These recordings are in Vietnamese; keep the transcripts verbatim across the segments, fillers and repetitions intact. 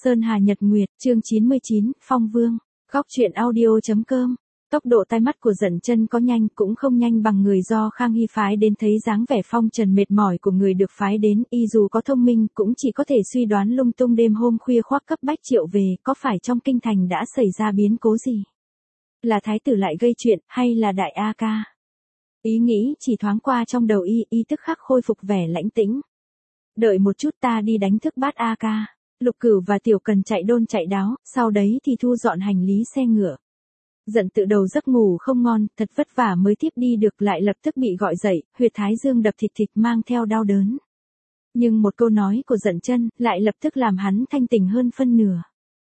Sơn Hà Nhật Nguyệt, chương chín mươi chín, Phong Vương, góc truyện audio.com. Tốc độ tai mắt của Dận Chân có nhanh cũng không nhanh bằng người do Khang Hy phái đến, thấy dáng vẻ phong trần mệt mỏi của người được phái đến, y dù có thông minh cũng chỉ có thể suy đoán lung tung. Đêm hôm khuya khoác cấp bách triệu về, có phải trong kinh thành đã xảy ra biến cố gì? Là thái tử lại gây chuyện, hay là đại A Ca? Ý nghĩ chỉ thoáng qua trong đầu y, y tức khắc khôi phục vẻ lãnh tĩnh. Đợi một chút, ta đi đánh thức bát A Ca. Lục Cửu và Tiểu Cần chạy đôn chạy đáo, sau đấy thì thu dọn hành lý xe ngựa. Dận Tự đầu giấc ngủ không ngon, thật vất vả mới tiếp đi được, lại lập tức bị gọi dậy, huyệt thái dương đập thịt thịt mang theo đau đớn. Nhưng một câu nói của Dận Chân lại lập tức làm hắn thanh tỉnh hơn phân nửa.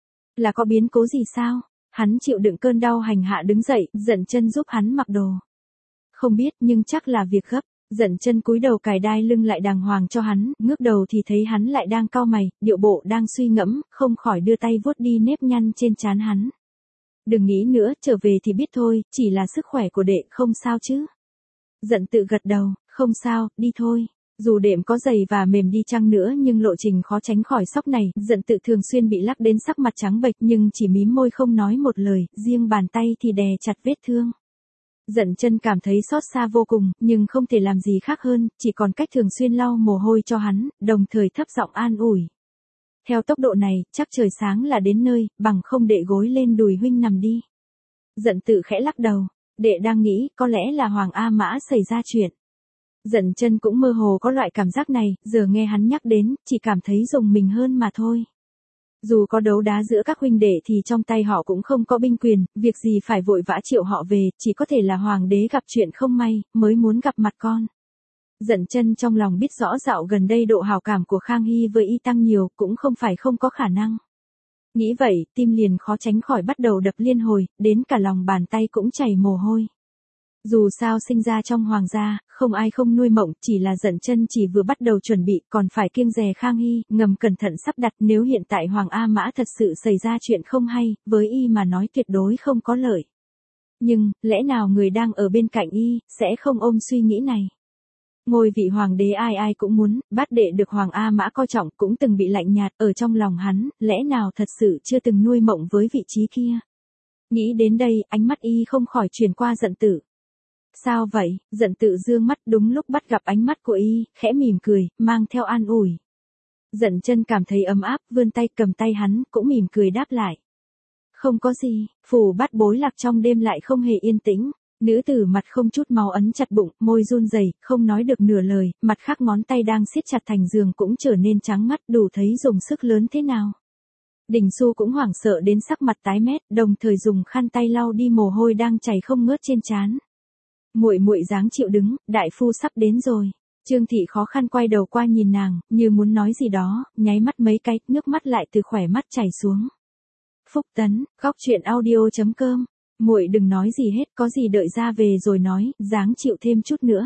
Là có biến cố gì sao? Hắn chịu đựng cơn đau hành hạ đứng dậy, Dận Chân giúp hắn mặc đồ. Không biết, nhưng chắc là việc gấp. Dận Chân cúi đầu cài đai lưng lại đàng hoàng cho hắn, ngước đầu thì thấy hắn lại đang cau mày, điệu bộ đang suy ngẫm, không khỏi đưa tay vuốt đi nếp nhăn trên trán hắn. Đừng nghĩ nữa, trở về thì biết thôi, chỉ là sức khỏe của đệ, không sao chứ? Dận Tự gật đầu, không sao, đi thôi. Dù đệm có dày và mềm đi chăng nữa nhưng lộ trình khó tránh khỏi sốc này, Dận Tự thường xuyên bị lắc đến sắc mặt trắng bệch nhưng chỉ mím môi không nói một lời, riêng bàn tay thì đè chặt vết thương. Dận Chân cảm thấy xót xa vô cùng, nhưng không thể làm gì khác hơn, chỉ còn cách thường xuyên lau mồ hôi cho hắn, đồng thời thấp giọng an ủi. Theo tốc độ này, chắc trời sáng là đến nơi, bằng không đệ gối lên đùi huynh nằm đi. Dận Tự khẽ lắc đầu, đệ đang nghĩ, có lẽ là Hoàng A Mã xảy ra chuyện. Dận Chân cũng mơ hồ có loại cảm giác này, giờ nghe hắn nhắc đến, chỉ cảm thấy rùng mình hơn mà thôi. Dù có đấu đá giữa các huynh đệ thì trong tay họ cũng không có binh quyền, việc gì phải vội vã triệu họ về, chỉ có thể là hoàng đế gặp chuyện không may, mới muốn gặp mặt con. Dận Chân trong lòng biết rõ dạo gần đây độ hào cảm của Khang Hy với y tăng nhiều, cũng không phải không có khả năng. Nghĩ vậy, tim liền khó tránh khỏi bắt đầu đập liên hồi, đến cả lòng bàn tay cũng chảy mồ hôi. Dù sao sinh ra trong hoàng gia, không ai không nuôi mộng, chỉ là Dận Chân chỉ vừa bắt đầu chuẩn bị, còn phải kiêng dè Khang Hy, ngầm cẩn thận sắp đặt, nếu hiện tại Hoàng A Mã thật sự xảy ra chuyện không hay, với y mà nói tuyệt đối không có lợi. Nhưng, lẽ nào người đang ở bên cạnh y, sẽ không ôm suy nghĩ này? Ngôi vị hoàng đế ai ai cũng muốn, bát đệ được Hoàng A Mã coi trọng cũng từng bị lạnh nhạt, ở trong lòng hắn, lẽ nào thật sự chưa từng nuôi mộng với vị trí kia? Nghĩ đến đây, ánh mắt y không khỏi chuyển qua Dận Tự. Sao vậy? Dận Tự dương mắt đúng lúc bắt gặp ánh mắt của y, khẽ mỉm cười, mang theo an ủi. Dận Chân cảm thấy ấm áp, vươn tay cầm tay hắn, cũng mỉm cười đáp lại. Không có gì, phủ bát bối lạc trong đêm lại không hề yên tĩnh. Nữ tử mặt không chút máu ấn chặt bụng, môi run rẩy, không nói được nửa lời, mặt khác ngón tay đang siết chặt thành giường cũng trở nên trắng ngắt, đủ thấy dùng sức lớn thế nào. Đình Xu cũng hoảng sợ đến sắc mặt tái mét, đồng thời dùng khăn tay lau đi mồ hôi đang chảy không ngớt trên trán. Muội muội dáng chịu đứng, đại phu sắp đến rồi. Trương Thị khó khăn quay đầu qua nhìn nàng, như muốn nói gì đó, nháy mắt mấy cái, nước mắt lại từ khỏe mắt chảy xuống. Phúc Tấn, góc truyện audio.com. Muội đừng nói gì hết, có gì đợi ra về rồi nói, dáng chịu thêm chút nữa.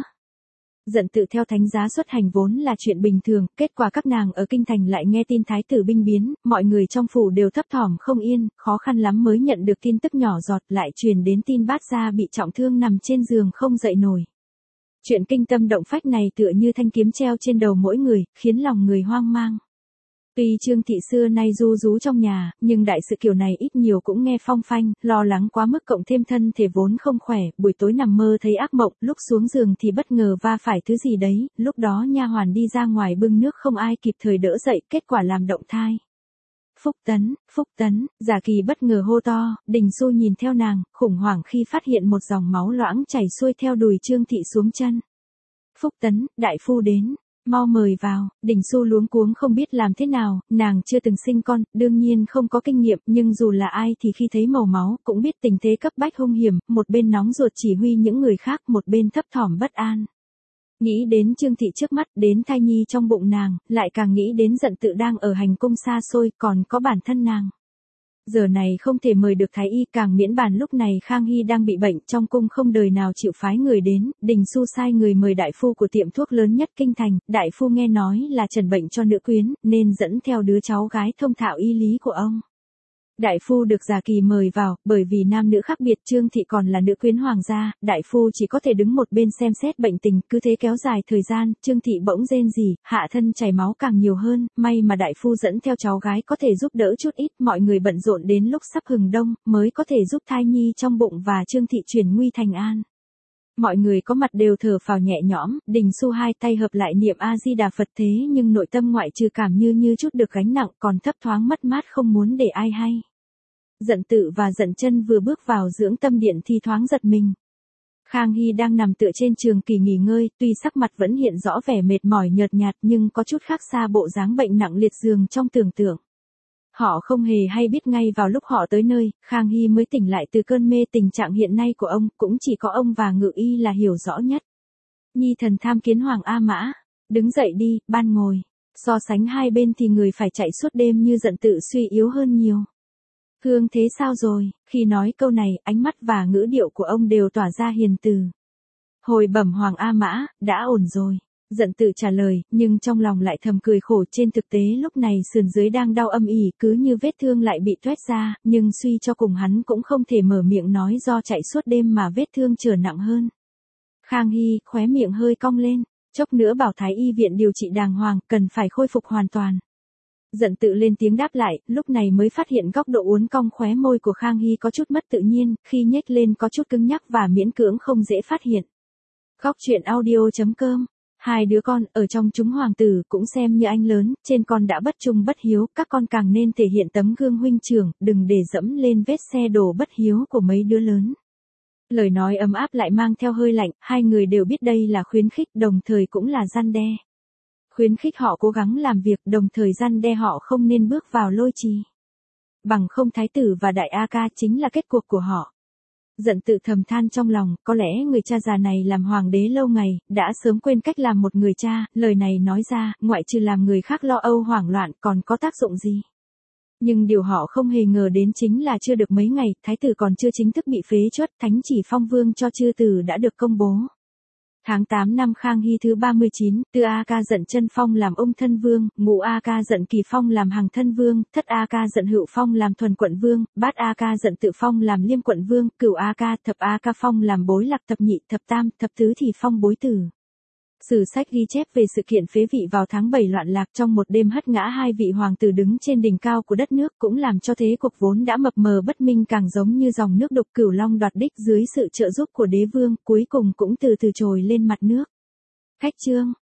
Dận Tự theo thánh giá xuất hành vốn là chuyện bình thường, kết quả các nàng ở kinh thành lại nghe tin thái tử binh biến, mọi người trong phủ đều thấp thỏm không yên, khó khăn lắm mới nhận được tin tức nhỏ giọt, lại truyền đến tin bát gia bị trọng thương nằm trên giường không dậy nổi. Chuyện kinh tâm động phách này tựa như thanh kiếm treo trên đầu mỗi người, khiến lòng người hoang mang. Tuy Trương Thị xưa nay ru rú trong nhà, nhưng đại sự kiểu này ít nhiều cũng nghe phong phanh, lo lắng quá mức cộng thêm thân thể vốn không khỏe, buổi tối nằm mơ thấy ác mộng, lúc xuống giường thì bất ngờ va phải thứ gì đấy, lúc đó nha hoàn đi ra ngoài bưng nước không ai kịp thời đỡ dậy, kết quả làm động thai. Phúc Tấn, Phúc Tấn, Giả Kỳ bất ngờ hô to, Đình Xu nhìn theo nàng, khủng hoảng khi phát hiện một dòng máu loãng chảy xuôi theo đùi Trương Thị xuống chân. Phúc Tấn, đại phu đến. Mau mời vào. Đình Xu luống cuống không biết làm thế nào, nàng chưa từng sinh con, đương nhiên không có kinh nghiệm, nhưng dù là ai thì khi thấy màu máu, cũng biết tình thế cấp bách hung hiểm, một bên nóng ruột chỉ huy những người khác, một bên thấp thỏm bất an. Nghĩ đến Trương Thị trước mắt, đến thai nhi trong bụng nàng, lại càng nghĩ đến Dận Tự đang ở hành cung xa xôi, còn có bản thân nàng. Giờ này không thể mời được thái y, càng miễn bàn lúc này Khang Hy đang bị bệnh, trong cung không đời nào chịu phái người đến, Đình Xu sai người mời đại phu của tiệm thuốc lớn nhất kinh thành, đại phu nghe nói là trần bệnh cho nữ quyến, nên dẫn theo đứa cháu gái thông thạo y lý của ông. Đại phu được Giả Kỳ mời vào, bởi vì nam nữ khác biệt, Trương thị còn là nữ quyến hoàng gia, đại phu chỉ có thể đứng một bên xem xét bệnh tình, cứ thế kéo dài thời gian, Trương thị bỗng rên rỉ, hạ thân chảy máu càng nhiều hơn, may mà đại phu dẫn theo cháu gái có thể giúp đỡ chút ít, mọi người bận rộn đến lúc sắp hừng đông, mới có thể giúp thai nhi trong bụng và Trương thị chuyển nguy thành an. Mọi người có mặt đều thở phào nhẹ nhõm, Đình Xu hai tay hợp lại niệm A Di Đà Phật, thế nhưng nội tâm ngoại trừ cảm như như chút được gánh nặng, còn thấp thoáng mất mát không muốn để ai hay. Dận Tự và Dận Chân vừa bước vào dưỡng tâm điện thì thoáng giật mình. Khang Hy đang nằm tựa trên trường kỳ nghỉ ngơi, tuy sắc mặt vẫn hiện rõ vẻ mệt mỏi nhợt nhạt nhưng có chút khác xa bộ dáng bệnh nặng liệt giường trong tưởng tượng. Họ không hề hay biết ngay vào lúc họ tới nơi, Khang Hy mới tỉnh lại từ cơn mê, tình trạng hiện nay của ông, cũng chỉ có ông và Ngự Y là hiểu rõ nhất. Nhi thần tham kiến Hoàng A Mã, đứng dậy đi, ban ngồi. So sánh hai bên thì người phải chạy suốt đêm như Dận Tự suy yếu hơn nhiều. Hương thế sao rồi, khi nói câu này, ánh mắt và ngữ điệu của ông đều tỏa ra hiền từ. Hồi bẩm Hoàng A Mã, đã ổn rồi. Dận Tự trả lời, nhưng trong lòng lại thầm cười khổ, trên thực tế lúc này sườn dưới đang đau âm ỉ, cứ như vết thương lại bị toét ra, nhưng suy cho cùng hắn cũng không thể mở miệng nói do chạy suốt đêm mà vết thương trở nặng hơn. Khang Hy, khóe miệng hơi cong lên, chốc nữa bảo Thái Y viện điều trị đàng hoàng, cần phải khôi phục hoàn toàn. Dận Tự lên tiếng đáp lại, lúc này mới phát hiện góc độ uốn cong khóe môi của Khang Hy có chút mất tự nhiên, khi nhếch lên có chút cứng nhắc và miễn cưỡng không dễ phát hiện. Góc truyện audio chấm com. Hai đứa con, ở trong chúng hoàng tử, cũng xem như anh lớn, trên con đã bất trung bất hiếu, các con càng nên thể hiện tấm gương huynh trưởng, đừng để dẫm lên vết xe đổ bất hiếu của mấy đứa lớn. Lời nói ấm áp lại mang theo hơi lạnh, hai người đều biết đây là khuyến khích, đồng thời cũng là răn đe. Khuyến khích họ cố gắng làm việc, đồng thời răn đe họ không nên bước vào lôi trì. Bằng không thái tử và đại A Ca chính là kết cuộc của họ. Dận Tự thầm than trong lòng, có lẽ người cha già này làm hoàng đế lâu ngày, đã sớm quên cách làm một người cha, lời này nói ra, ngoại trừ làm người khác lo âu hoảng loạn còn có tác dụng gì. Nhưng điều họ không hề ngờ đến chính là chưa được mấy ngày, thái tử còn chưa chính thức bị phế truất, thánh chỉ phong vương cho chư tử đã được công bố. Tháng tám năm Khang Hy thứ ba mươi chín, Tư A Ca Dận Chân phong làm ung thân vương, ngũ A Ca Dận Kỳ phong làm hằng thân vương, thất A Ca Dận Hữu phong làm thuần quận vương, bát A Ca Dận Tự phong làm liêm quận vương, cửu A Ca, thập A Ca phong làm bối lạc, thập nhị, thập tam, thập tứ thì phong bối tử. Sử sách ghi chép về sự kiện phế vị vào tháng bảy loạn lạc, trong một đêm hất ngã hai vị hoàng tử đứng trên đỉnh cao của đất nước, cũng làm cho thế cuộc vốn đã mập mờ bất minh càng giống như dòng nước đục. Cửu Long đoạt đích dưới sự trợ giúp của đế vương, cuối cùng cũng từ từ trồi lên mặt nước. Khách chương